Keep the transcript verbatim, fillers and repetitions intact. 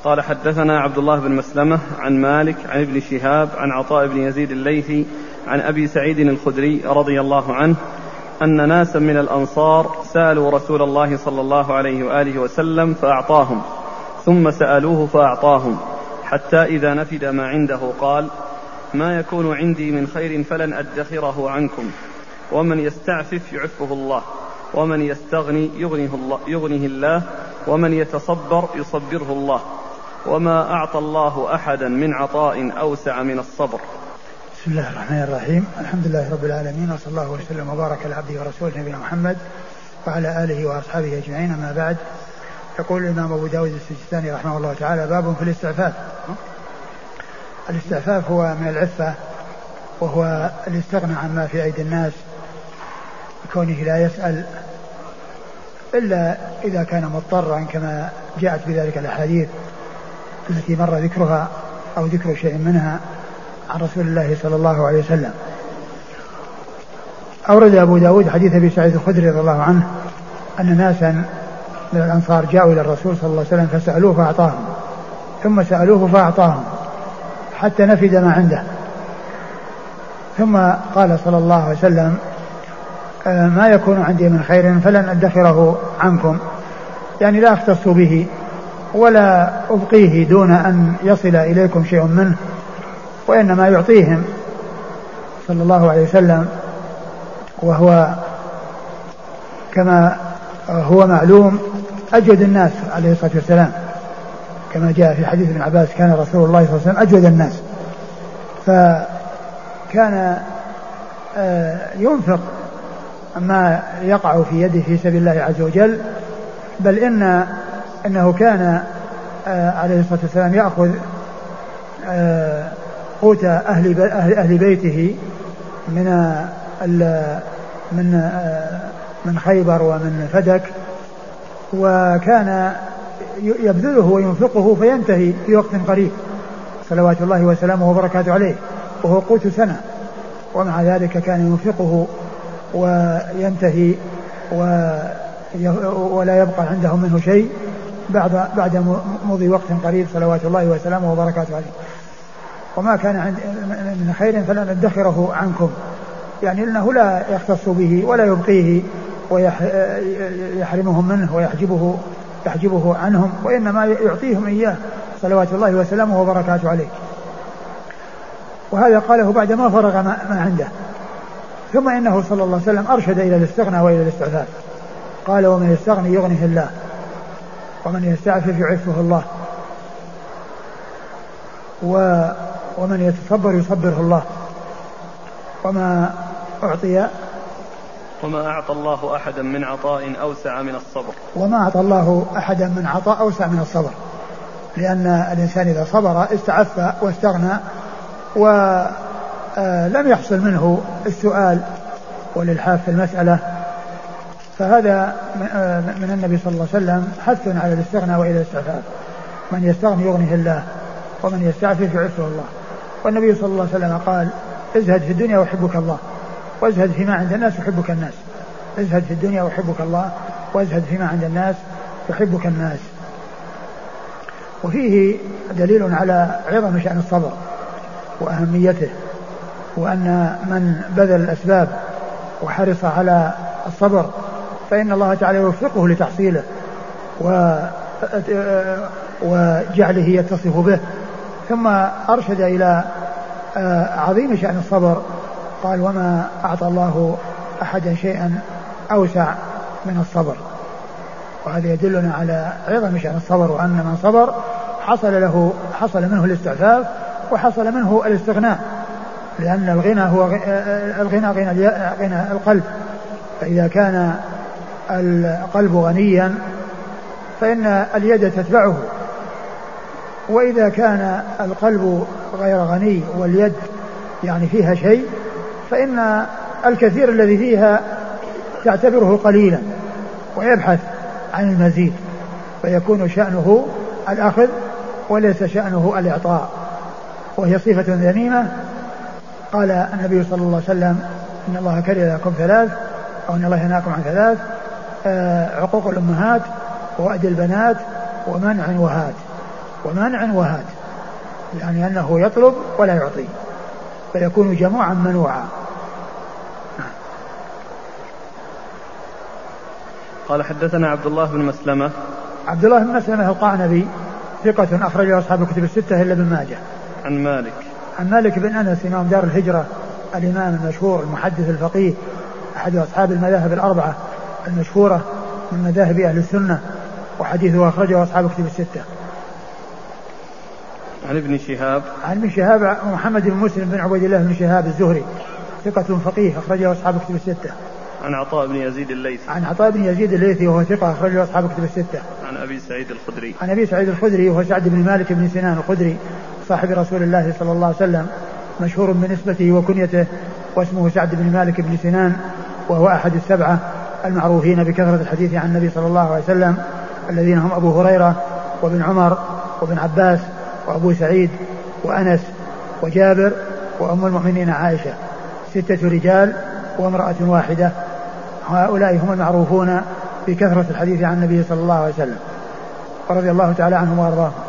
قال حدثنا عبد الله بن مسلمة عن مالك عن ابن شهاب عن عطاء بن يزيد الليثي عن أبي سعيد الخدري رضي الله عنه أن ناسا من الأنصار سألوا رسول الله صلى الله عليه وآله وسلم فأعطاهم، ثم سألوه فأعطاهم، حتى إذا نفد ما عنده قال: ما يكون عندي من خير فلن أدخره عنكم، ومن يستعفف يعفه الله، ومن يستغني يغنيه الله, يغنيه الله ومن يتصبر يصبره الله، وما أعطى الله أحدا من عطاء أوسع من الصبر. بسم الله الرحمن الرحيم. الحمد لله رب العالمين، وصلى الله وسلم وبارك على عبده ورسوله نبينا محمد وعلى آله وأصحابه أجمعين، أما بعد. يقول الإمام أبو داود السجستاني رحمه الله تعالى: باب في الاستعفاف. الاستعفاف هو من العفة، وهو الاستغنى عما في أيدي الناس، كونه لا يسأل إلا إذا كان مضطرا، كما جاءت بذلك الأحاديث التي مر ذكرها أو ذكر شيء منها عن رسول الله صلى الله عليه وسلم. أورد أبو داود حديث أبي سعيد الخدري رضي الله عنه أن ناسا من الأنصار جاءوا إلى الرسول صلى الله عليه وسلم فسألوه فأعطاهم، ثم سألوه فأعطاهم حتى نفد ما عنده، ثم قال صلى الله عليه وسلم: ما يكون عندي من خير فلن أدخره عنكم، يعني لا أختص به ولا أبقيه دون أن يصل إليكم شيء منه، وإنما يعطيهم صلى الله عليه وسلم، وهو كما هو معلوم أجود الناس عليه الصلاة والسلام، كما جاء في حديث ابن عباس: كان رسول الله صلى الله عليه وسلم أجود الناس، فكان ينفق ما يقع في يده في سبيل الله عز وجل، بل إن إنه كان عليه الصلاة والسلام يأخذ قوت أهل أهل بيته من من من خيبر ومن فدك، وكان يبذله وينفقه فينتهي في وقت قريب صلوات الله وسلامه وبركاته عليه، وهو قوت سنة، ومع ذلك كان ينفقه وينتهي ولا يبقى عنده منه شيء بعد بعد مضي وقت قريب صلوات الله وسلامه وبركاته عليه. وما كان عند من خير فلن أدخره عنكم، يعني أنه لا يختص به ولا يبقيه ويحرمهم منه ويحجبه يحجبه عنهم، وإنما يعطيهم إياه صلوات الله وسلامه وبركاته عليه. وهذا قاله بعد ما فرغ ما عنده. ثم إنه صلى الله عليه وسلم أرشد إلى الاستغنى وإلى الاستعفاف، قال: ومن يستغني يغنيه الله، ومن يستعفف يعفه الله، و ومن يتصبر يصبره الله، وما أعطي وما أعطى الله أحدا من عطاء أوسع من الصبر وما أعطى الله أحدا من عطاء أوسع من الصبر، لأن الإنسان إذا صبر استعف واستغنى ولم يحصل منه السؤال والإلحاف في المسألة، فهذا من النبي صلى الله عليه وسلم حث على الاستغنى وإلى الاستعفاف. من يستغني يغنيه الله، ومن يستعفف يعفه الله. والنبي صلى الله عليه وسلم قال: ازهد في الدنيا ويحبك الله، وازهد فيما عند الناس يحبك الناس. ازهد في الدنيا ويحبك الله، وازهد فيما عند الناس يحبك الناس. وفيه دليل على عظم شأن الصبر وأهميته، وأن من بذل الأسباب وحرص على الصبر فإن الله تعالى يوفقه لتحصيله وجعله يتصف به. ثم أرشد إلى عظيم شأن الصبر، قال: وما أعطى الله أحدا شيئا أوسع من الصبر. وهذا يدلنا على عظم شأن الصبر، وأن من صبر حصل له حصل منه الاستعفاف وحصل منه الاستغناء، لأن الغنى هو الغنى غنى, غنى القلب، فإذا كان القلب غنيا فإن اليد تتبعه، وإذا كان القلب غير غني واليد يعني فيها شيء فإن الكثير الذي فيها تعتبره قليلا ويبحث عن المزيد، فيكون شأنه الأخذ وليس شأنه الإعطاء، وهي صفة ذميمة. قال النبي صلى الله عليه وسلم: إن الله كره لكم ثلاث، أو إن الله ينهاكم عن ثلاث: عقوق الأمهات، وأد البنات، ومنع وهات. ومانع وهات، يعني أنه يطلب ولا يعطي فيكون جموعا منوعا. قال حدثنا عبد الله بن مسلمة. عبد الله بن مسلمة القعنبي ثقة أخرجه أصحاب الكتب الستة إلا ابن ماجه. عن مالك. عن مالك بن أنس إمام دار الهجرة الإمام المشهور المحدث الفقيه أحد أصحاب المذاهب الأربعة المشهورة من مذاهب أهل السنة، وحديثه أخرجه أصحاب الكتب الستة. عن ابن شهاب. عن ابن شهاب محمد بن مسلم بن عبيد الله بن شهاب الزهري ثقة فقيه أخرجه أصحاب الكتب الستة. عن عطاء بن يزيد الليثي. عن عطاء بن يزيد الليثي وهو ثقة أخرجه أصحاب الكتب الستة. عن أبي سعيد الخدري. عن أبي سعيد الخدري وهو سعد بن مالك بن سنان الخدري صاحب رسول الله صلى الله عليه وسلم، مشهور بنسبته وكنيته، واسمه سعد بن مالك بن سنان، وهو أحد السبعة المعروفين بكثرة الحديث عن النبي صلى الله عليه وسلم، الذين هم أبو هريرة وابن عمر وابن عباس وأبو سعيد وأنس وجابر وأم المؤمنين عائشة، ستة رجال وامرأة واحدة. هؤلاء هم المعروفون بكثرة الحديث عن النبي صلى الله عليه وسلم، ورضي الله تعالى عنهم وارضاهم.